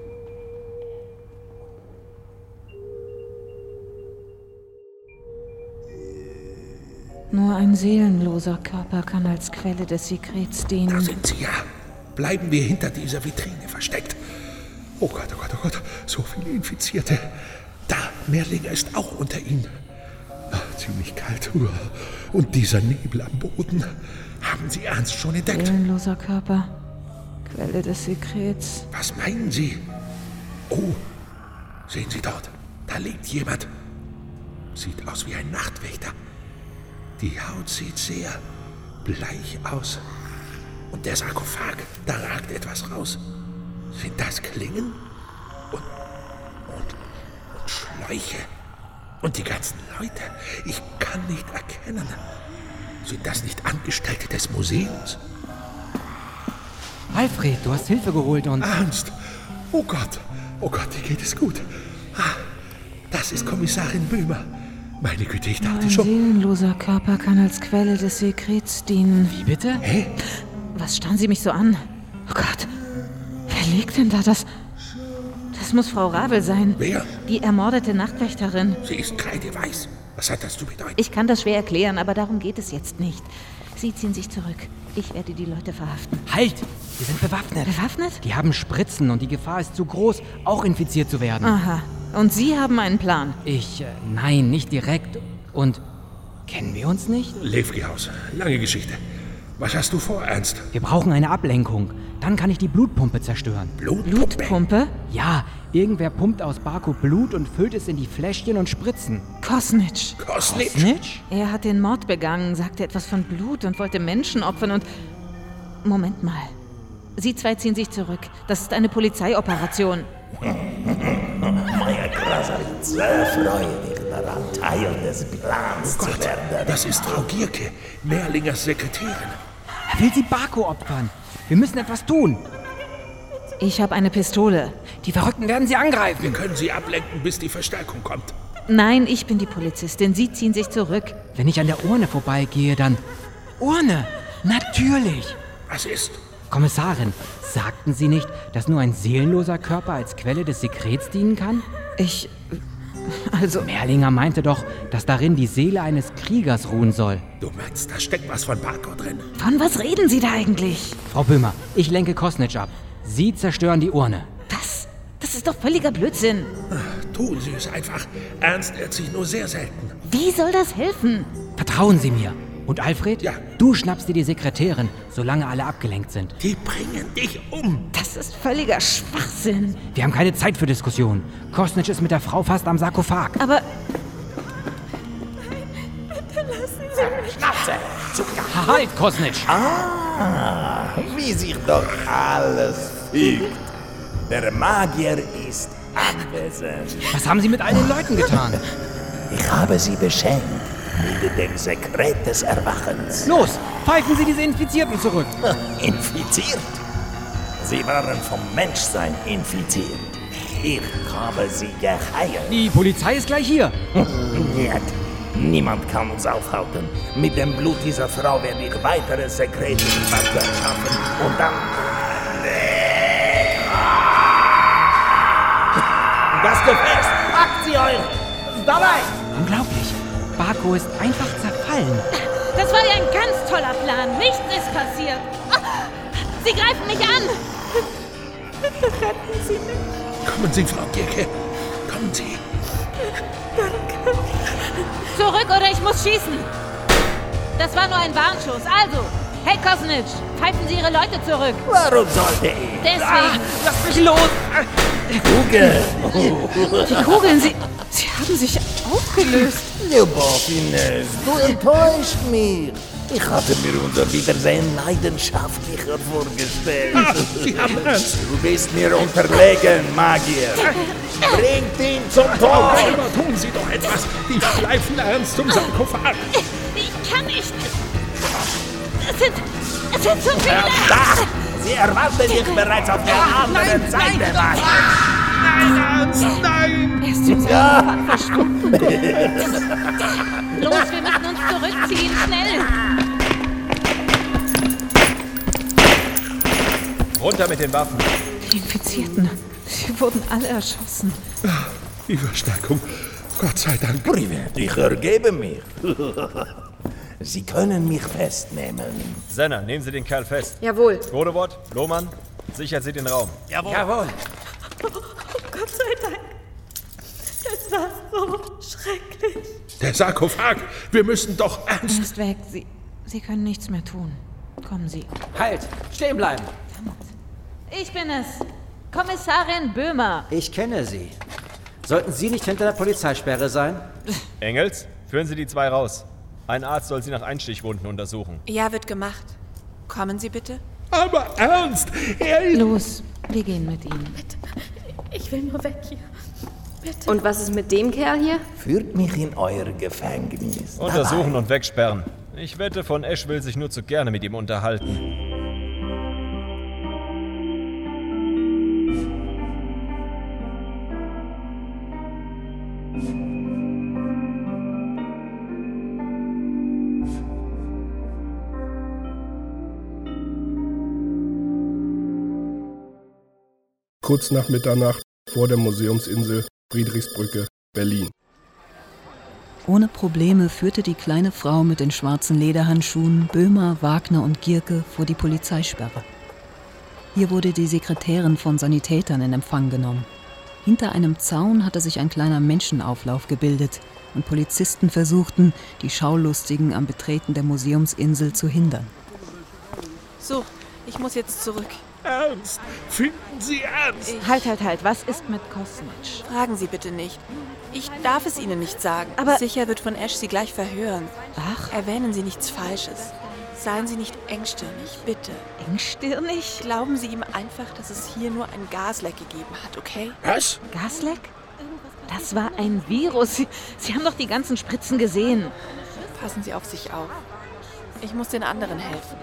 Nur ein seelenloser Körper kann als Quelle des Sekrets dienen. Da sind Sie ja. Bleiben wir hinter dieser Vitrine versteckt. Oh Gott, oh Gott, oh Gott, so viele Infizierte. Da, Mehrlinger ist auch unter ihnen. Ach, ziemlich kalt. Und dieser Nebel am Boden. Haben Sie Ernst schon entdeckt? Seelenloser Körper, Quelle des Sekrets. Was meinen Sie? Oh, sehen Sie dort. Da liegt jemand. Sieht aus wie ein Nachtwächter. Die Haut sieht sehr bleich aus. Und der Sarkophag, da ragt etwas raus. Sind das Klingen? Und, und, und Schläuche? Und die ganzen Leute? Ich kann nicht erkennen. Sind das nicht Angestellte des Museums? Alfred, du hast Hilfe geholt und... Ernst? Oh Gott, oh Gott, dir geht es gut. Ah, das ist Kommissarin Böhmer. Meine Güte, ich dachte ein schon... Ein seelenloser Körper kann als Quelle des Sekrets dienen. Wie bitte? Hä? Was starren Sie mich so an? Oh Gott, wer liegt denn da? Das... Das muss Frau Ravel sein. Wer? Die ermordete Nachtwächterin. Sie ist kreideweiß. Was hat das zu bedeuten? Ich kann das schwer erklären, aber darum geht es jetzt nicht. Sie ziehen sich zurück. Ich werde die Leute verhaften. Halt! Wir sind bewaffnet. Bewaffnet? Die haben Spritzen und die Gefahr ist zu groß, auch infiziert zu werden. Aha. Und Sie haben einen Plan? Ich, äh, nein, nicht direkt. Und kennen wir uns nicht? Lefke-Haus. Lange Geschichte. Was hast du vor, Ernst? Wir brauchen eine Ablenkung. Dann kann ich die Blutpumpe zerstören. Blutpumpe? Blutpumpe? Ja, irgendwer pumpt aus Baku Blut und füllt es in die Fläschchen und Spritzen. Kosnitsch. Kosnitsch? Kosnitsch? Er hat den Mord begangen, sagte etwas von Blut und wollte Menschen opfern und... Moment mal. Sie zwei ziehen sich zurück. Das ist eine Polizeioperation. Meine Krasavitze, freue dich daran, Teil des Plans oh Gott, zu werden. Das ist Frau Gierke, Mehrlingers Sekretärin. Er will sie Baku opfern. Wir müssen etwas tun. Ich habe eine Pistole. Die Verrückten werden sie angreifen. Wir können sie ablenken, bis die Verstärkung kommt. Nein, ich bin die Polizistin. Sie ziehen sich zurück. Wenn ich an der Urne vorbeigehe, dann... Urne! Natürlich! Was ist? Kommissarin, sagten Sie nicht, dass nur ein seelenloser Körper als Quelle des Sekrets dienen kann? Ich... Also... Mehrlinger meinte doch, dass darin die Seele eines Kriegers ruhen soll. Du meinst, da steckt was von Baku drin? Von was reden Sie da eigentlich? Frau Böhmer, ich lenke Kosnitsch ab. Sie zerstören die Urne. Was? Das ist doch völliger Blödsinn. Ach, tun Sie es einfach. Ernst irrt sich nur sehr selten. Wie soll das helfen? Vertrauen Sie mir. Und Alfred? Ja. Du schnappst dir die Sekretärin, solange alle abgelenkt sind. Die bringen dich um. Das ist völliger Schwachsinn. Wir haben keine Zeit für Diskussionen. Kosnitsch ist mit der Frau fast am Sarkophag. Aber... Lassen Sie mich. Schnauze! Halt, Kosnitsch! Ah, wie sich doch alles fügt. Der Magier ist anwesend. Was haben Sie mit all den Leuten getan? Ich habe sie beschenkt mit dem Sekret des Erwachens. Los, pfeifen Sie diese Infizierten zurück. Infiziert? Sie waren vom Menschsein infiziert. Ich habe sie geheilt. Die Polizei ist gleich hier. Nicht. Niemand kann uns aufhalten. Mit dem Blut dieser Frau werde ich weitere Sekrete in Bagdad schaffen. Und dann... Das Gefäß! Packt sie euch! Dabei! Unglaublich. Barco ist einfach zerfallen. Das war ja ein ganz toller Plan. Nichts ist passiert. Sie greifen mich an. Bitte retten Sie mich. Kommen Sie, Frau Gierke. Kommen Sie. Danke. Zurück oder ich muss schießen. Das war nur ein Warnschuss. Also, hey Kosnitsch, pfeifen Sie Ihre Leute zurück. Warum sollte ich? Deswegen. Ah, lass mich los. Kugel. Die Kugeln, sie, sie haben sich aufgelöst. Ljubov, Ines, du enttäuscht mich. Ich hatte mir unser Wiedersehen leidenschaftlicher vorgestellt. Ah, Sie haben Ernst. Du bist mir unterlegen, Magier. Bringt ihn zum Tod. Aber tun Sie doch etwas. Die schleifen Ernst zum Sarkophag. Ich kann nicht. Es sind, es sind zu viele. Da! Sie erwarten dich bereits auf der anderen nein, Seite. Nein, nein, Ernst, nein! Er ist im Ja. Fall verschwunden. Los, wir müssen uns zurückziehen, schnell! Runter mit den Waffen. Die Infizierten, sie wurden alle erschossen. Die Verstärkung, Gott sei Dank. Ich ergebe mich. Sie können mich festnehmen. Senna, nehmen Sie den Kerl fest. Jawohl. Godewort, Lohmann, sichert Sie den Raum. Jawohl. Jawohl. Oh, Gott sei Dank. Es war so schrecklich. Der Sarkophag, wir müssen doch ernst... Er ist weg. Sie, Sie können nichts mehr tun. Kommen Sie. Halt! Stehen bleiben! Ich bin es. Kommissarin Böhmer. Ich kenne Sie. Sollten Sie nicht hinter der Polizeisperre sein? Engels, führen Sie die zwei raus. Ein Arzt soll Sie nach Einstichwunden untersuchen. Ja, wird gemacht. Kommen Sie bitte. Aber ernst! Er Los, wir gehen mit Ihnen. Bitte. Ich will nur weg hier. Bitte. Und was ist mit dem Kerl hier? Führt mich in euer Gefängnis. Untersuchen und wegsperren. Ich wette, von Esch will sich nur zu gerne mit ihm unterhalten. Kurz nach Mitternacht vor der Museumsinsel Friedrichsbrücke, Berlin. Ohne Probleme führte die kleine Frau mit den schwarzen Lederhandschuhen Böhmer, Wagner und Gierke vor die Polizeisperre. Hier wurde die Sekretärin von Sanitätern in Empfang genommen. Hinter einem Zaun hatte sich ein kleiner Menschenauflauf gebildet und Polizisten versuchten, die Schaulustigen am Betreten der Museumsinsel zu hindern. So, ich muss jetzt zurück. Ernst! Finden Sie ernst! Ich halt, halt, halt. Was ist mit Kosnitsch? Fragen Sie bitte nicht. Ich darf es Ihnen nicht sagen. Aber sicher wird von Esch Sie gleich verhören. Ach. Erwähnen Sie nichts Falsches. Seien Sie nicht engstirnig, bitte. Engstirnig? Glauben Sie ihm einfach, dass es hier nur ein Gasleck gegeben hat, okay? Was? Gasleck? Das war ein Virus. Sie, Sie haben doch die ganzen Spritzen gesehen. Passen Sie auf sich auf. Ich muss den anderen helfen.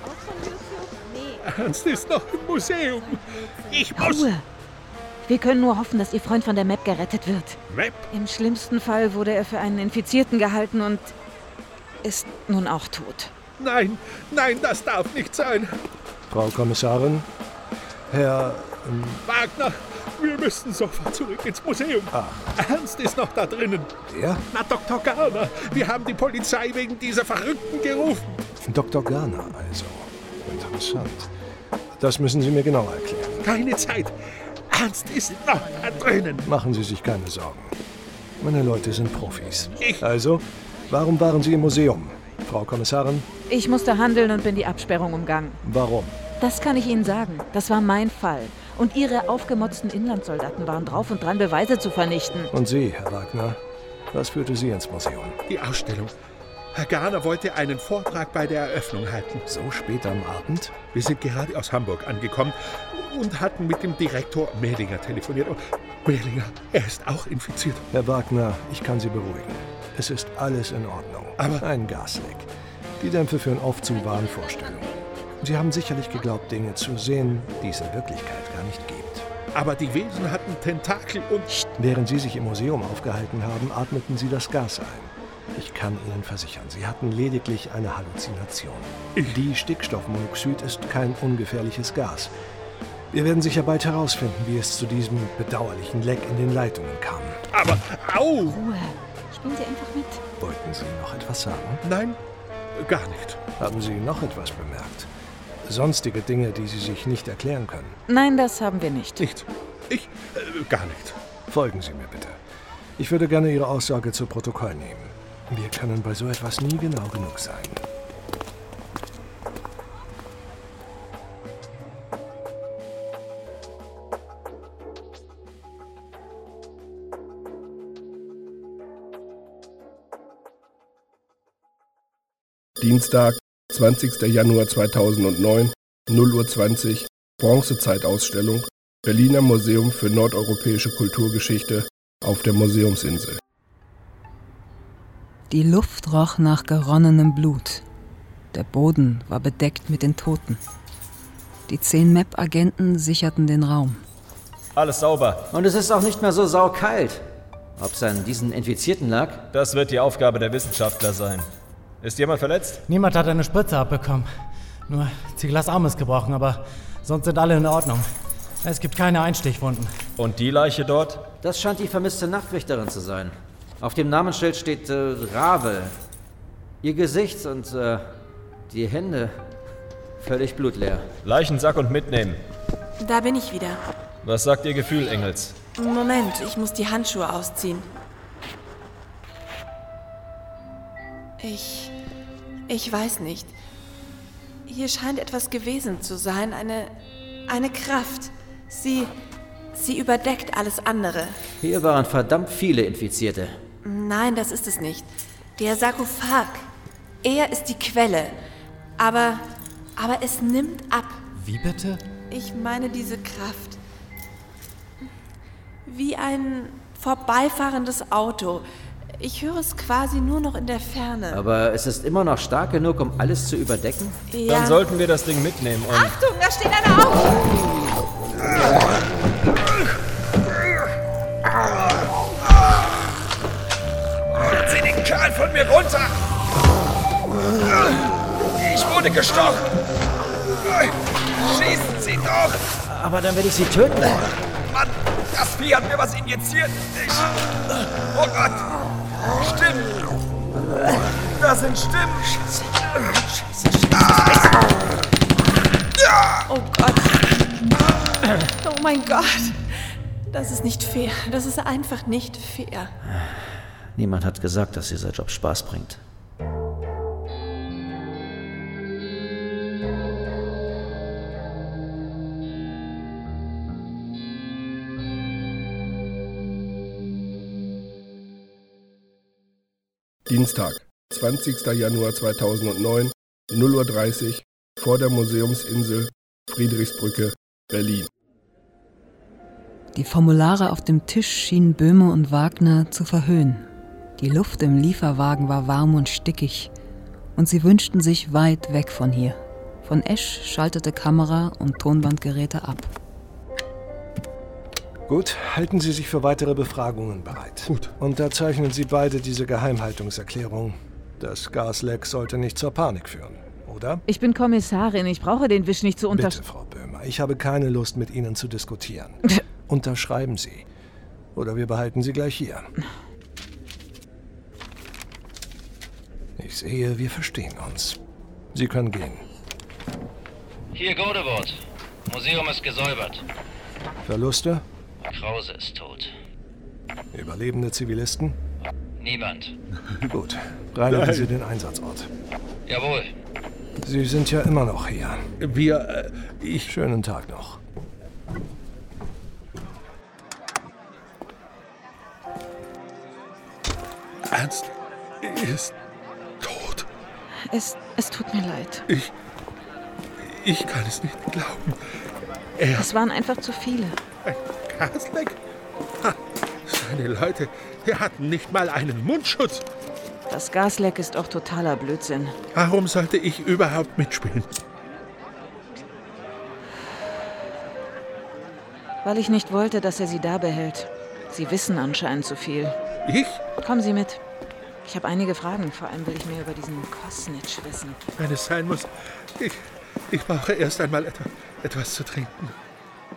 Ernst ist noch im Museum. Ich muss... Ruhe. Wir können nur hoffen, dass Ihr Freund von der Map gerettet wird. Map? Im schlimmsten Fall wurde er für einen Infizierten gehalten und ist nun auch tot. Nein, nein, das darf nicht sein. Frau Kommissarin, Herr... Ähm Wagner, wir müssen sofort zurück ins Museum. Ah. Ernst ist noch da drinnen. Wer? Na, Doktor Garner. Wir haben die Polizei wegen dieser Verrückten gerufen. Doktor Garner also. Interessant. Das müssen Sie mir genauer erklären. Keine Zeit. Ernst ist noch da drinnen. Machen Sie sich keine Sorgen. Meine Leute sind Profis. Ich... Also, warum waren Sie im Museum, Frau Kommissarin? Ich musste handeln und bin die Absperrung umgangen. Warum? Das kann ich Ihnen sagen. Das war mein Fall. Und Ihre aufgemotzten Inlandssoldaten waren drauf und dran, Beweise zu vernichten. Und Sie, Herr Wagner, was führte Sie ins Museum? Die Ausstellung. Herr Garner wollte einen Vortrag bei der Eröffnung halten. So spät am Abend? Wir sind gerade aus Hamburg angekommen und hatten mit dem Direktor Mehlinger telefoniert. Und Mehlinger, er ist auch infiziert. Herr Wagner, ich kann Sie beruhigen. Es ist alles in Ordnung. Aber ein Gasleck. Die Dämpfe führen oft zu Wahnvorstellungen. Sie haben sicherlich geglaubt, Dinge zu sehen, die es in Wirklichkeit gar nicht gibt. Aber die Wesen hatten Tentakel und... Während Sie sich im Museum aufgehalten haben, atmeten Sie das Gas ein. Ich kann Ihnen versichern, Sie hatten lediglich eine Halluzination. Die Stickstoffmonoxid ist kein ungefährliches Gas. Wir werden sicher bald herausfinden, wie es zu diesem bedauerlichen Leck in den Leitungen kam. Aber, au! Ruhe. Spielen Sie einfach mit. Wollten Sie noch etwas sagen? Nein, gar nicht. Haben Sie noch etwas bemerkt? Sonstige Dinge, die Sie sich nicht erklären können? Nein, das haben wir nicht. Nicht? Ich? Äh, gar nicht. Folgen Sie mir bitte. Ich würde gerne Ihre Aussage zu Protokoll nehmen. Wir können bei so etwas nie genau genug sein. Dienstag, zwanzigster Januar zweitausendneun, null Uhr zwanzig, Bronzezeitausstellung, Berliner Museum für nordeuropäische Kulturgeschichte auf der Museumsinsel. Die Luft roch nach geronnenem Blut. Der Boden war bedeckt mit den Toten. Die zehn M E P-Agenten sicherten den Raum. Alles sauber. Und es ist auch nicht mehr so saukalt. Ob es an diesen Infizierten lag? Das wird die Aufgabe der Wissenschaftler sein. Ist jemand verletzt? Niemand hat eine Spritze abbekommen. Nur Zieglas Arm ist gebrochen, aber sonst sind alle in Ordnung. Es gibt keine Einstichwunden. Und die Leiche dort? Das scheint die vermisste Nachtwächterin zu sein. Auf dem Namensschild steht äh, Ravel. Ihr Gesicht und äh, die Hände völlig blutleer. Leichensack und mitnehmen. Da bin ich wieder. Was sagt Ihr Gefühl, Engels? Moment, ich muss die Handschuhe ausziehen. Ich... ich weiß nicht. Hier scheint etwas gewesen zu sein, eine... eine Kraft. Sie... sie überdeckt alles andere. Hier waren verdammt viele Infizierte. Nein, das ist es nicht. Der Sarkophag. Er ist die Quelle. Aber... aber es nimmt ab. Wie bitte? Ich meine diese Kraft. Wie ein vorbeifahrendes Auto. Ich höre es quasi nur noch in der Ferne. Aber es ist immer noch stark genug, um alles zu überdecken? Ja. Dann sollten wir das Ding mitnehmen und... Achtung, da steht einer auf! Holen Sie den Kerl von mir runter! Ich wurde gestochen! Schießen Sie doch! Aber dann werde ich Sie töten. Mann, das Vieh hat mir was injiziert. Ich... Oh Gott! Stimmen! Das sind Stimmen! Scheiße, Scheiße, Scheiße! Oh Gott! Oh mein Gott! Das ist nicht fair. Das ist einfach nicht fair. Niemand hat gesagt, dass dieser Job Spaß bringt. Dienstag, zwanzigster Januar zweitausendneun, null Uhr dreißig, vor der Museumsinsel, Friedrichsbrücke, Berlin. Die Formulare auf dem Tisch schienen Böhme und Wagner zu verhöhnen. Die Luft im Lieferwagen war warm und stickig, und sie wünschten sich weit weg von hier. Von Esch schaltete Kamera und Tonbandgeräte ab. Gut, halten Sie sich für weitere Befragungen bereit. Gut. Unterzeichnen Sie beide diese Geheimhaltungserklärung. Das Gasleck sollte nicht zur Panik führen, oder? Ich bin Kommissarin, ich brauche den Wisch nicht zu unter... Bitte, Frau Böhmer, ich habe keine Lust, mit Ihnen zu diskutieren. Unterschreiben Sie. Oder wir behalten Sie gleich hier. Ich sehe, wir verstehen uns. Sie können gehen. Hier Godewort. Museum ist gesäubert. Verluste? Krause ist tot. Überlebende Zivilisten? Niemand. Gut, reinigen Sie den Einsatzort. Jawohl. Sie sind ja immer noch hier. Wir, äh, ich... Schönen Tag noch. Ernst? Er ist tot. Es, es tut mir leid. Ich... Ich kann es nicht glauben. Er... Es waren einfach zu viele. Ein Gasleck? Ha, seine Leute, die hatten nicht mal einen Mundschutz. Das Gasleck ist auch totaler Blödsinn. Warum sollte ich überhaupt mitspielen? Weil ich nicht wollte, dass er sie da behält. Sie wissen anscheinend zu viel. Ich? Kommen Sie mit. Ich habe einige Fragen. Vor allem will ich mehr über diesen Kosnitsch wissen. Wenn es sein muss. Ich, ich brauche erst einmal etwa, etwas zu trinken.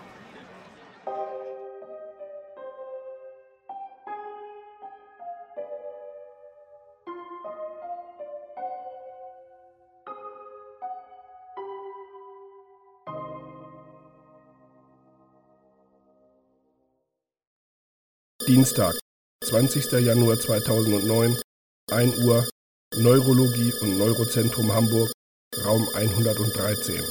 Dienstag, zwanzigster Januar zweitausendneun, ein Uhr, Neurologie und Neurozentrum Hamburg, Raum hundertdreizehn.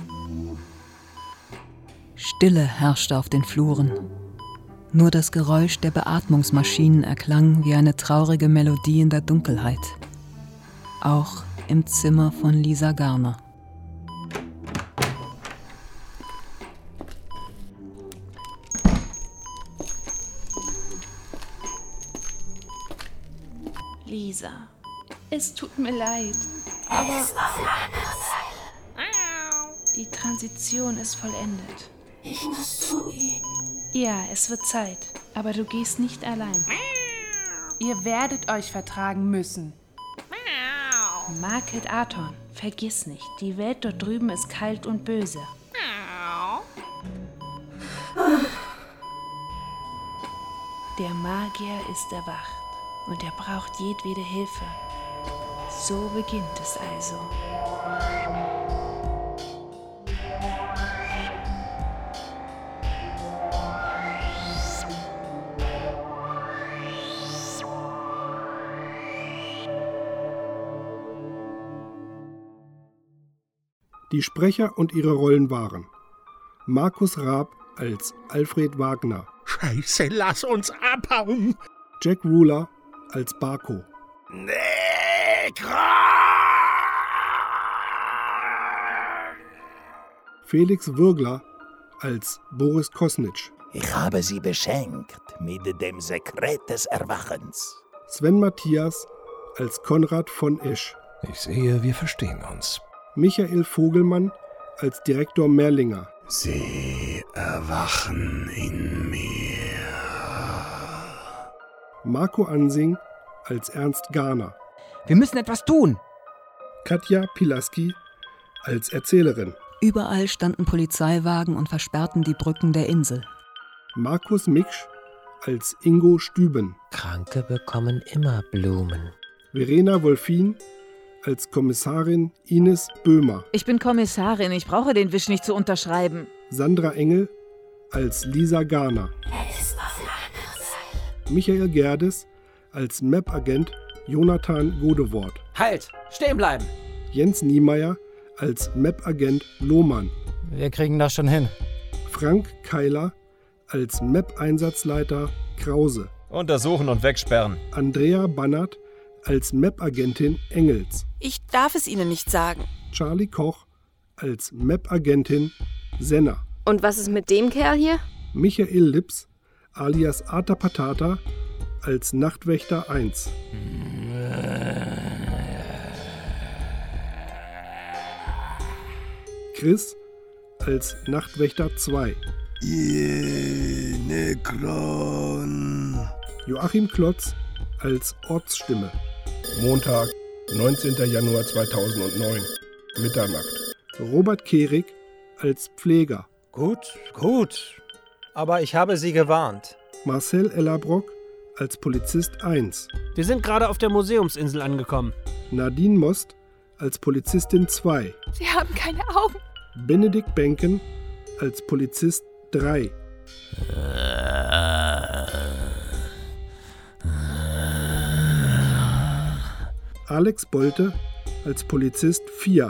Stille herrschte auf den Fluren. Nur das Geräusch der Beatmungsmaschinen erklang wie eine traurige Melodie in der Dunkelheit. Auch im Zimmer von Lisa Garner. Lisa, es tut mir leid, aber die Transition ist vollendet. Ich muss zu ihm. Ja, es wird Zeit, aber du gehst nicht allein. Ihr werdet euch vertragen müssen. Market Aton, vergiss nicht, die Welt dort drüben ist kalt und böse. Der Magier ist erwacht und er braucht jedwede Hilfe. So beginnt es also. Die Sprecher und ihre Rollen waren Markus Raab als Alfred Wagner. Scheiße, lass uns abhauen! Jack Ruler als Barko. Felix Würgler als Boris Kosnitsch. Ich habe sie beschenkt mit dem Sekret des Erwachens. Sven Matthias als Konrad von Esch. Ich sehe, wir verstehen uns. Michael Vogelmann als Direktor Merlinger. Sie erwachen in mir. Marco Ansing als Ernst Garner. Wir müssen etwas tun. Katja Pilaski als Erzählerin. Überall standen Polizeiwagen und versperrten die Brücken der Insel. Markus Miksch als Ingo Stüben. Kranke bekommen immer Blumen. Verena Wolfin als Kommissarin Ines Böhmer. Ich bin Kommissarin, ich brauche den Wisch nicht zu unterschreiben. Sandra Engel als Lisa Garner. Michael Gerdes als M A P-Agent Jonathan Godewort. Halt! Stehen bleiben! Jens Niemeyer als M A P-Agent Lohmann. Wir kriegen das schon hin. Frank Keiler als M A P-Einsatzleiter Krause. Untersuchen und wegsperren. Andrea Bannert als M A P-Agentin Engels. Ich darf es Ihnen nicht sagen. Charlie Koch als M A P-Agentin Senner. Und was ist mit dem Kerl hier? Michael Lips alias Ata Patata als Nachtwächter eins. Chris als Nachtwächter zwei. Yeah, Necron. Joachim Klotz als Ortsstimme. Montag, neunzehnter Januar zweitausendneun, Mitternacht. Robert Kehrig als Pfleger. Gut, gut. Aber ich habe Sie gewarnt. Marcel Ellerbrock als Polizist eins. Wir sind gerade auf der Museumsinsel angekommen. Nadine Most als Polizistin zwei. Sie haben keine Augen. Benedikt Benken als Polizist drei. Alex Bolte als Polizist vier.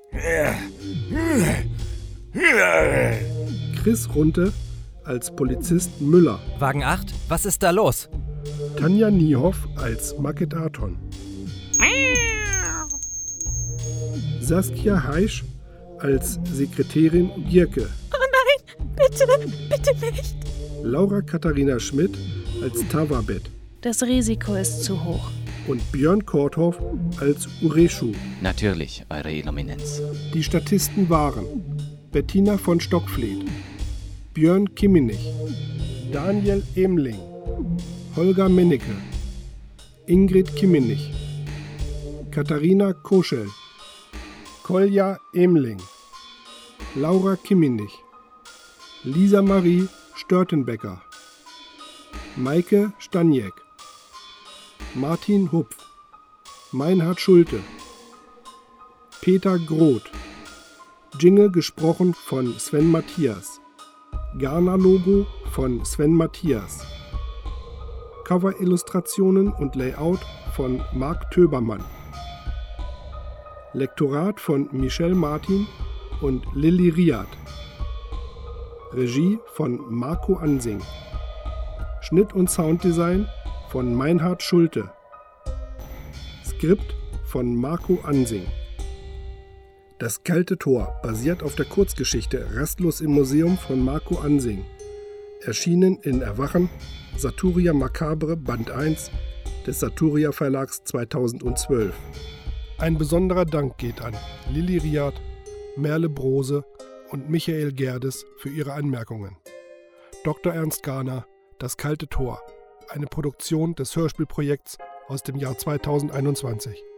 Chris Runte als Polizist Müller. Wagen acht, was ist da los? Tanja Niehoff als Market Aton. Saskia Heisch als Sekretärin Gierke. Oh nein, bitte, bitte nicht. Laura Katharina Schmidt als Tavabet. Das Risiko ist zu hoch. Und Björn Korthoff als Ureschu. Natürlich, Eure Illuminenz. Die Statisten waren Bettina von Stockfleet, Björn Kimminich, Daniel Emling, Holger Mennecke, Ingrid Kimminich, Katharina Koschel, Kolja Emling, Laura Kimminich, Lisa Marie Störtenbecker, Maike Staniek, Martin Hupf, Meinhard Schulte, Peter Groth. Jingle gesprochen von Sven Matthias. Garner-Logo von Sven Matthias. Cover-Illustrationen und Layout von Marc Töbermann. Lektorat von Michel Martin und Lilly Riad. Regie von Marco Ansing. Schnitt und Sounddesign von Meinhard Schulte. Skript von Marco Ansing. Das kalte Tor basiert auf der Kurzgeschichte Rastlos im Museum von Marco Ansing. Erschienen in Erwachen, Saturia Macabre Band eins des Saturia Verlags zweitausendzwölf. Ein besonderer Dank geht an Lilly Riad, Merle Brose und Michael Gerdes für ihre Anmerkungen. Doktor Ernst Garner, Das kalte Tor, eine Produktion des Hörspielprojekts aus dem Jahr zweitausendeinundzwanzig.